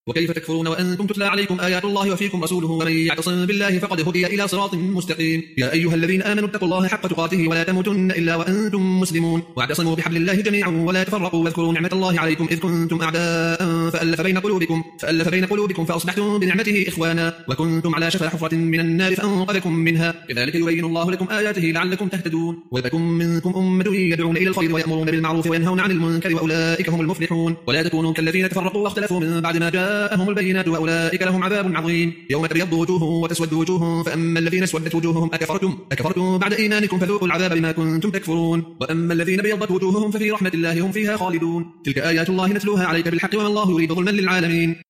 وكيف تكفرون وأنتم تتلى عليكم آيات الله وفيكم رسوله ومن يعتصم بالله فقد هدي إلى صراط مستقيم. يا أيها الذين آمنوا اتقوا الله حق تقاته ولا تموتن إلا وأنتم مسلمون واعتصموا بحبل الله جميعا ولا تفرقوا واذكروا نعمة الله عليكم إذ كنتم أعداء فألف بين قلوبكم فأصبحتم بنعمته إخوانا وكنتم على شفا حفرة من النار فأنقذكم منها كذلك يبين الله لكم آياته لعلكم تهتدون. ولتكن منكم أمة يدعون إلى الخير ويأمرون بالمعروف وينهون عن المنكر وأولئك هم المفلحون. ولا تكونوا كالذين تفرقوا واختلفوا من بعد ما جاءهم البينات وأولئك لهم عذاب عظيم. يوم تبيض وجوه وتسود وجوه فأما الذين اسودت وجوههم أكفرتم بعد إيمانكم فذوقوا العذاب بما كنتم تكفرون. وأما الذين بيضت وجوههم ففي رحمة الله هم فيها خالدون. تلك آيات الله نتلوها عليك بالحق وما الله يريد ظلما للعالمين.